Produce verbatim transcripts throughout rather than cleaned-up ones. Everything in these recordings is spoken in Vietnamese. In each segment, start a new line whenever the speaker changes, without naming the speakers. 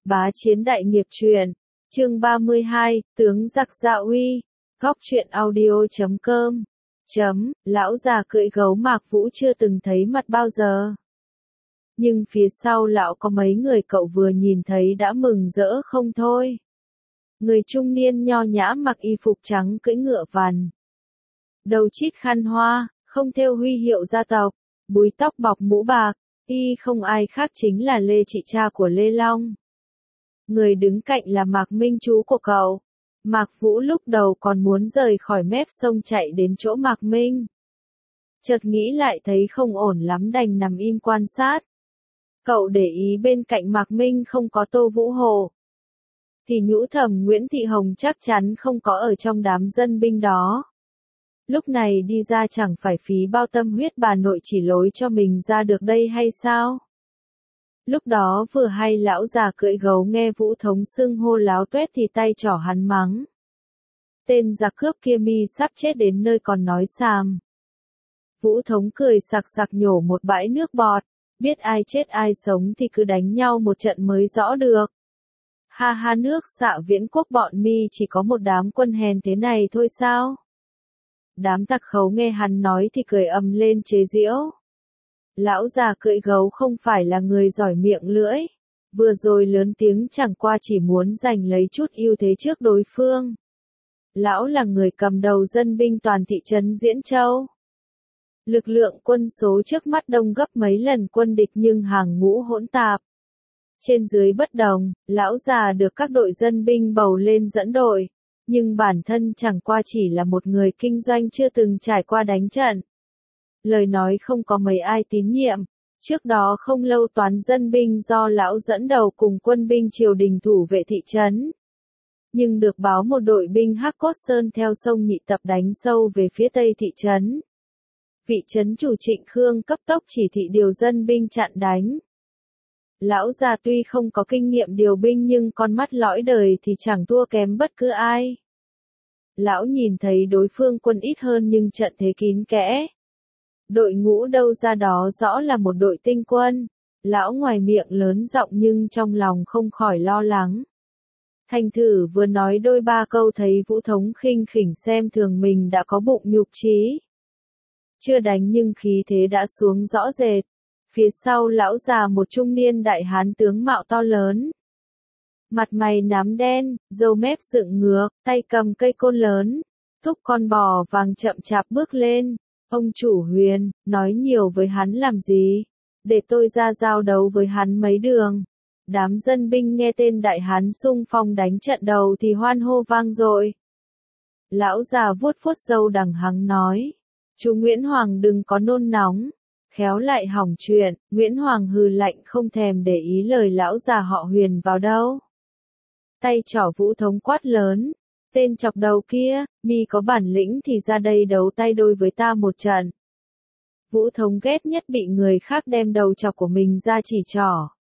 Bá chiến đại nghiệp truyện, chương ba mươi hai, tướng giặc dạ uy, góc truyện audio chấm com, chấm, lão già cưỡi gấu Mạc Vũ chưa từng thấy mặt bao giờ. Nhưng phía sau lão có mấy người cậu vừa nhìn thấy đã mừng rỡ không thôi. Người trung niên nho nhã mặc y phục trắng cưỡi ngựa vằn. Đầu chít khăn hoa, không thêu huy hiệu gia tộc, búi tóc bọc mũ bạc, y không ai khác chính là Lê chị cha của Lê Long. Người đứng cạnh là Mạc Minh chú của cậu. Mạc Vũ lúc đầu còn muốn rời khỏi mép sông chạy đến chỗ Mạc Minh. Chợt nghĩ lại thấy không ổn lắm đành nằm im quan sát. Cậu để ý bên cạnh Mạc Minh không có Tô Vũ Hồ. Thì nhũ thầm Nguyễn Thị Hồng chắc chắn không có ở trong đám dân binh đó. Lúc này đi ra chẳng phải phí bao tâm huyết bà nội chỉ lối cho mình ra được đây hay sao? Lúc đó vừa hay lão già cưỡi gấu nghe Vũ Thống xưng hô láo tuét thì tay trỏ hắn mắng. Tên giặc cướp kia mi sắp chết đến nơi còn nói xàm. Vũ Thống cười sặc sặc nhổ một bãi nước bọt, biết ai chết ai sống thì cứ đánh nhau một trận mới rõ được. Ha ha, nước Xạ Viễn Quốc bọn mi chỉ có một đám quân hèn thế này thôi sao? Đám tặc khấu nghe hắn nói thì cười ầm lên chế giễu. Lão già cưỡi gấu không phải là người giỏi miệng lưỡi. Vừa rồi lớn tiếng chẳng qua chỉ muốn giành lấy chút ưu thế trước đối phương. Lão là người cầm đầu dân binh toàn thị trấn Diễn Châu. Lực lượng quân số trước mắt đông gấp mấy lần quân địch nhưng hàng ngũ hỗn tạp. Trên dưới bất đồng, lão già được các đội dân binh bầu lên dẫn đội. Nhưng bản thân chẳng qua chỉ là một người kinh doanh chưa từng trải qua đánh trận. Lời nói không có mấy ai tín nhiệm. Trước đó không lâu toán dân binh do lão dẫn đầu cùng quân binh triều đình thủ vệ thị trấn. Nhưng được báo một đội binh Hắc Cốt Sơn theo sông Nhị Tập đánh sâu về phía tây thị trấn. Vị trấn chủ Trịnh Khương cấp tốc chỉ thị điều dân binh chặn đánh. Lão già tuy không có kinh nghiệm điều binh nhưng con mắt lõi đời thì chẳng thua kém bất cứ ai. Lão nhìn thấy đối phương quân ít hơn nhưng trận thế kín kẽ. Đội ngũ đâu ra đó rõ là một đội tinh quân. Lão ngoài miệng lớn giọng nhưng trong lòng không khỏi lo lắng. Thành thử vừa nói đôi ba câu thấy Vũ Thống khinh khỉnh xem thường mình đã có bụng nhục trí. Chưa đánh nhưng khí thế đã xuống rõ rệt. Phía sau lão già một trung niên đại hán tướng mạo to lớn. Mặt mày nám đen, râu mép dựng ngược, tay cầm cây côn lớn. Thúc con bò vàng chậm chạp bước lên. Ông chủ Huyền, nói nhiều với hắn làm gì? Để tôi ra giao đấu với hắn mấy đường. Đám dân binh nghe tên đại hán xung phong đánh trận đầu thì hoan hô vang dội. Lão già vuốt vuốt râu đằng hắng nói. Chú Nguyễn Hoàng đừng có nôn nóng. Khéo lại hỏng chuyện, Nguyễn Hoàng hừ lạnh không thèm để ý lời lão già họ Huyền vào đâu. Tay trỏ Vũ Thống quát lớn. Tên chọc đầu kia, mi có bản lĩnh thì ra đây đấu tay đôi với ta một trận. Vũ Thống ghét nhất bị người khác đem đầu chọc của mình ra chỉ trỏ.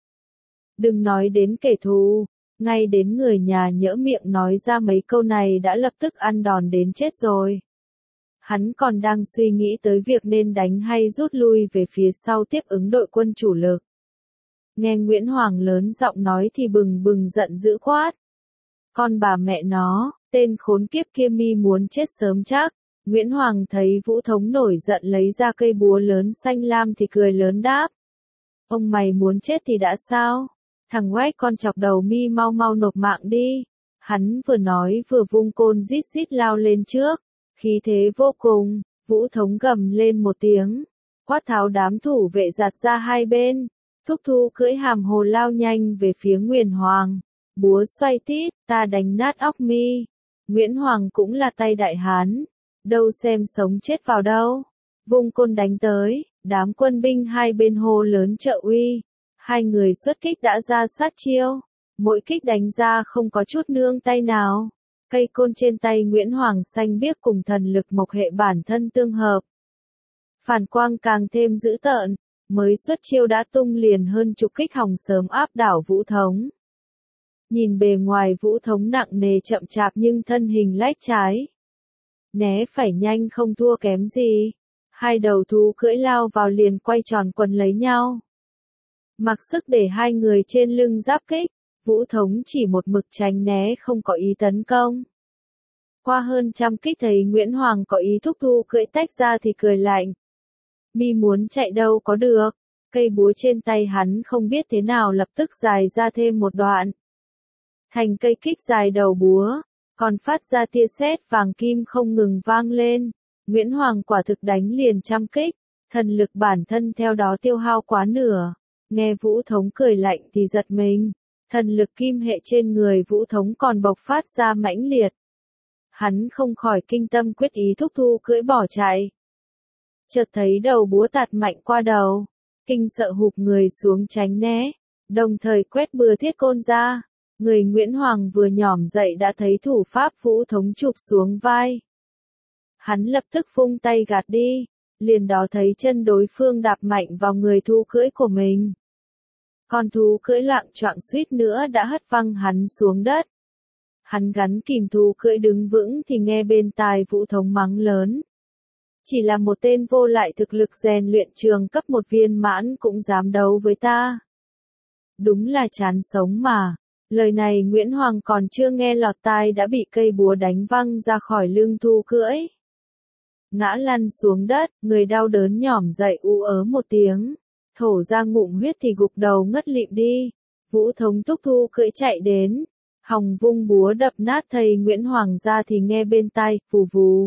Đừng nói đến kẻ thù, ngay đến người nhà nhỡ miệng nói ra mấy câu này đã lập tức ăn đòn đến chết rồi. Hắn còn đang suy nghĩ tới việc nên đánh hay rút lui về phía sau tiếp ứng đội quân chủ lực. Nghe Nguyễn Hoàng lớn giọng nói thì bừng bừng giận dữ quát. Con bà mẹ nó, tên khốn kiếp kia mi muốn chết sớm chắc. Nguyễn Hoàng thấy Vũ Thống nổi giận lấy ra cây búa lớn xanh lam thì cười lớn đáp. Ông mày muốn chết thì đã sao? Thằng quách con chọc đầu mi mau mau nộp mạng đi. Hắn vừa nói vừa vung côn rít rít lao lên trước. Khí thế vô cùng, Vũ Thống gầm lên một tiếng. Quát tháo đám thủ vệ giạt ra hai bên. Thúc Thu cưỡi hàm hồ lao nhanh về phía Nguyễn Hoàng. Búa xoay tít, ta đánh nát óc mi. Nguyễn Hoàng cũng là tay đại hán. Đâu xem sống chết vào đâu. Vung côn đánh tới, đám quân binh hai bên hô lớn trợ uy. Hai người xuất kích đã ra sát chiêu. Mỗi kích đánh ra không có chút nương tay nào. Cây côn trên tay Nguyễn Hoàng xanh biếc cùng thần lực mộc hệ bản thân tương hợp. Phản quang càng thêm dữ tợn. Mới xuất chiêu đã tung liền hơn chục kích hòng sớm áp đảo Vũ Thống. Nhìn bề ngoài Vũ Thống nặng nề chậm chạp nhưng thân hình lách trái. Né phải nhanh không thua kém gì. Hai đầu thú cưỡi lao vào liền quay tròn quần lấy nhau. Mặc sức để hai người trên lưng giáp kích. Vũ Thống chỉ một mực tránh né không có ý tấn công. Qua hơn trăm kích thấy Nguyễn Hoàng có ý thúc thu cưỡi tách ra thì cười lạnh. Mi muốn chạy đâu có được, cây búa trên tay hắn không biết thế nào lập tức dài ra thêm một đoạn. Thành cây kích dài đầu búa, còn phát ra tia sét vàng kim không ngừng vang lên. Nguyễn Hoàng quả thực đánh liền trăm kích, thần lực bản thân theo đó tiêu hao quá nửa. Nghe Vũ Thống cười lạnh thì giật mình, thần lực kim hệ trên người Vũ Thống còn bộc phát ra mãnh liệt. Hắn không khỏi kinh tâm quyết ý thúc thu cưỡi bỏ chạy. Chợt thấy đầu búa tạt mạnh qua đầu, kinh sợ hụp người xuống tránh né, đồng thời quét bừa thiết côn ra. Người Nguyễn Hoàng vừa nhỏm dậy đã thấy thủ pháp Vũ Thống chụp xuống vai. Hắn lập tức vung tay gạt đi, liền đó thấy chân đối phương đạp mạnh vào người thú cưỡi của mình. Con thú cưỡi loạng choạng suýt nữa đã hất văng hắn xuống đất. Hắn gắn kìm thú cưỡi đứng vững thì nghe bên tai Vũ Thống mắng lớn. Chỉ là một tên vô lại thực lực rèn luyện trường cấp một viên mãn cũng dám đấu với ta. Đúng là chán sống mà. Lời này Nguyễn Hoàng còn chưa nghe lọt tai đã bị cây búa đánh văng ra khỏi lưng thú cưỡi. Ngã lăn xuống đất, người đau đớn nhỏm dậy ú ớ một tiếng. Thổ ra ngụm huyết thì gục đầu ngất lịm đi. Vũ Thống thúc thu cưỡi chạy đến. Hòng vung búa đập nát thầy Nguyễn Hoàng ra thì nghe bên tai, vù vù.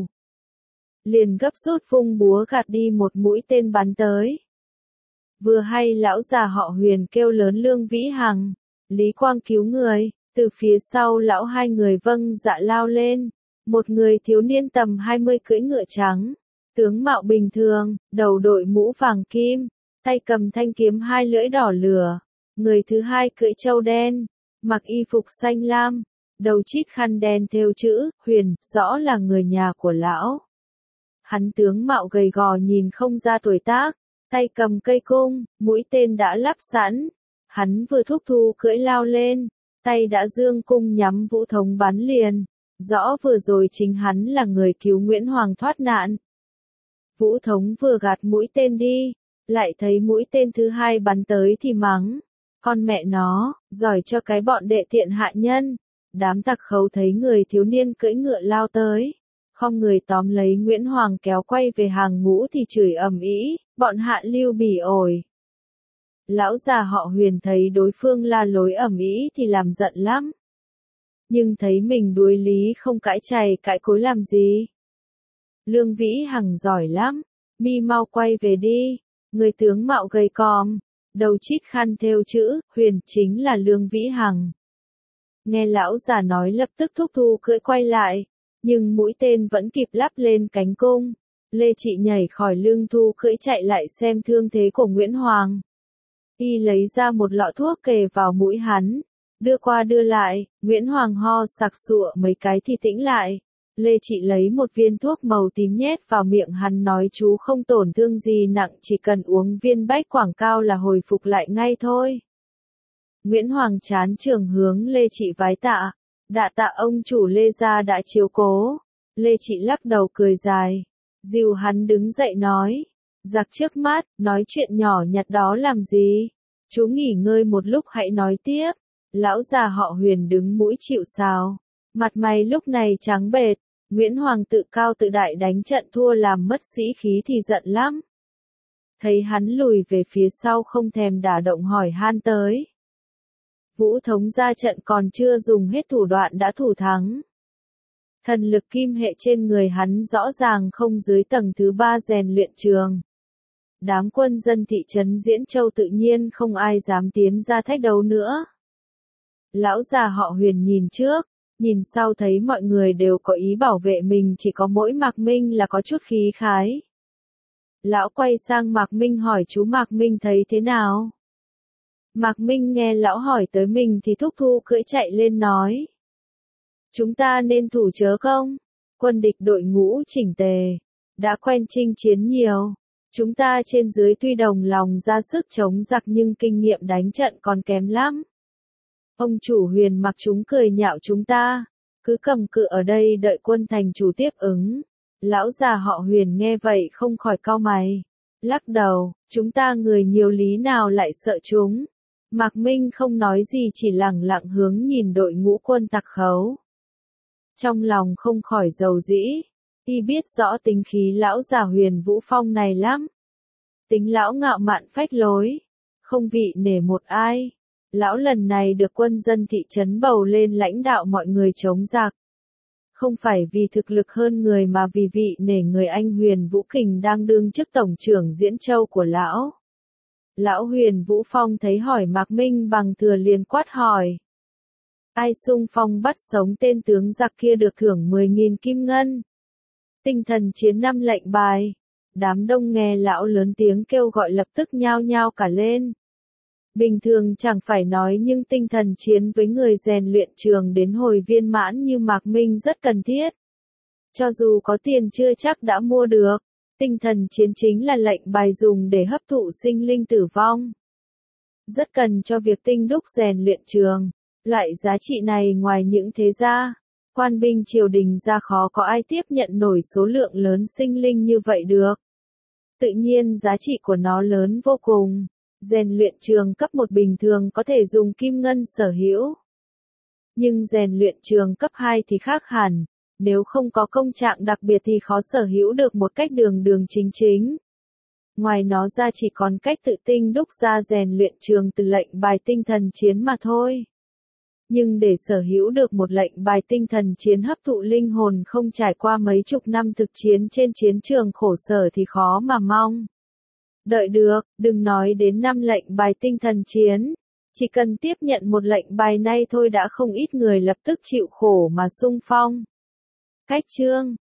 Liền gấp rút vung búa gạt đi một mũi tên bắn tới. Vừa hay lão già họ Huyền kêu lớn Lương Vĩ Hằng, Lý Quang cứu người, từ phía sau lão hai người vâng dạ lao lên. Một người thiếu niên tầm hai mươi cưỡi ngựa trắng, tướng mạo bình thường, đầu đội mũ vàng kim, tay cầm thanh kiếm hai lưỡi đỏ lửa. Người thứ hai cưỡi trâu đen, mặc y phục xanh lam, đầu chít khăn đen thêu chữ, Huyền, rõ là người nhà của lão. Hắn tướng mạo gầy gò nhìn không ra tuổi tác, tay cầm cây cung, mũi tên đã lắp sẵn. Hắn vừa thúc thu cưỡi lao lên, tay đã giương cung nhắm Vũ Thống bắn liền. Rõ vừa rồi chính hắn là người cứu Nguyễn Hoàng thoát nạn. Vũ Thống vừa gạt mũi tên đi, lại thấy mũi tên thứ hai bắn tới thì mắng. Con mẹ nó, giỏi cho cái bọn đệ tiện hạ nhân. Đám tặc khấu thấy người thiếu niên cưỡi ngựa lao tới. Không người tóm lấy Nguyễn Hoàng kéo quay về hàng ngũ thì chửi ầm ĩ, bọn hạ lưu bỉ ổi. Lão già họ Huyền thấy đối phương la lối ầm ĩ thì làm giận lắm. Nhưng thấy mình đuối lý không cãi chày cãi cối làm gì. Lương Vĩ Hằng giỏi lắm, mi mau quay về đi. Người tướng mạo gầy còm, đầu chít khăn thêu chữ, Huyền chính là Lương Vĩ Hằng. Nghe lão già nói lập tức thúc thu cưỡi quay lại, nhưng mũi tên vẫn kịp lắp lên cánh cung. Lê Trị nhảy khỏi lưng thu cưỡi chạy lại xem thương thế của Nguyễn Hoàng. Y lấy ra một lọ thuốc kề vào mũi hắn, đưa qua đưa lại, Nguyễn Hoàng ho sặc sụa mấy cái thì tĩnh lại. Lê Trị lấy một viên thuốc màu tím nhét vào miệng hắn nói chú không tổn thương gì nặng, chỉ cần uống viên bách quảng cao là hồi phục lại ngay thôi. Nguyễn Hoàng chán trường hướng Lê Trị vái tạ, đạ tạ ông chủ Lê gia đã chiếu cố. Lê Trị lắc đầu cười dài, dìu hắn đứng dậy nói, giặc trước mắt, nói chuyện nhỏ nhặt đó làm gì, chú nghỉ ngơi một lúc hãy nói tiếp. Lão già họ Huyền đứng mũi chịu sào, mặt mày lúc này trắng bệch. Nguyễn Hoàng tự cao tự đại đánh trận thua làm mất sĩ khí thì giận lắm. Thấy hắn lùi về phía sau không thèm đả động hỏi han tới. Vũ Thống ra trận còn chưa dùng hết thủ đoạn đã thủ thắng. Thần lực kim hệ trên người hắn rõ ràng không dưới tầng thứ ba rèn luyện trường. Đám quân dân thị trấn Diễn Châu tự nhiên không ai dám tiến ra thách đấu nữa. Lão già họ Huyền nhìn trước, nhìn sau thấy mọi người đều có ý bảo vệ mình, chỉ có mỗi Mạc Minh là có chút khí khái. Lão quay sang Mạc Minh hỏi chú Mạc Minh thấy thế nào? Mạc Minh nghe lão hỏi tới mình thì thúc thu cưỡi chạy lên nói. Chúng ta nên thủ chớ không? Quân địch đội ngũ chỉnh tề, đã quen chinh chiến nhiều. Chúng ta trên dưới tuy đồng lòng ra sức chống giặc nhưng kinh nghiệm đánh trận còn kém lắm. Ông chủ Huyền mặc chúng cười nhạo chúng ta, cứ cầm cự ở đây đợi quân thành chủ tiếp ứng. Lão già họ Huyền nghe vậy không khỏi cau mày, lắc đầu, chúng ta người nhiều lý nào lại sợ chúng. Mạc Minh không nói gì chỉ lẳng lặng hướng nhìn đội ngũ quân tặc khấu. Trong lòng không khỏi dầu dĩ, y biết rõ tính khí lão già Huyền Vũ Phong này lắm. Tính lão ngạo mạn phách lối, không vị nể một ai. Lão lần này được quân dân thị trấn bầu lên lãnh đạo mọi người chống giặc. Không phải vì thực lực hơn người mà vì vị nể người anh Huyền Vũ Kình đang đương chức tổng trưởng Diễn Châu của lão. Lão Huyền Vũ Phong thấy hỏi Mạc Minh bằng thừa liền quát hỏi. Ai xung phong bắt sống tên tướng giặc kia được thưởng mười nghìn kim ngân. Tinh thần chiến năm lệnh bài. Đám đông nghe lão lớn tiếng kêu gọi lập tức nhao nhao cả lên. Bình thường chẳng phải nói nhưng tinh thần chiến với người rèn luyện trường đến hồi viên mãn như Mạc Minh rất cần thiết. Cho dù có tiền chưa chắc đã mua được, tinh thần chiến chính là lệnh bài dùng để hấp thụ sinh linh tử vong. Rất cần cho việc tinh đúc rèn luyện trường. Loại giá trị này ngoài những thế gia, quan binh triều đình ra khó có ai tiếp nhận nổi số lượng lớn sinh linh như vậy được. Tự nhiên giá trị của nó lớn vô cùng. Rèn luyện trường cấp một bình thường có thể dùng kim ngân sở hữu. Nhưng rèn luyện trường cấp hai thì khác hẳn, nếu không có công trạng đặc biệt thì khó sở hữu được một cách đường đường chính chính. Ngoài nó ra chỉ còn cách tự tinh đúc ra rèn luyện trường từ lệnh bài tinh thần chiến mà thôi. Nhưng để sở hữu được một lệnh bài tinh thần chiến hấp thụ linh hồn không trải qua mấy chục năm thực chiến trên chiến trường khổ sở thì khó mà mong đợi được, đừng nói đến năm lệnh bài tinh thần chiến. Chỉ cần tiếp nhận một lệnh bài này thôi đã không ít người lập tức chịu khổ mà xung phong. Cách chương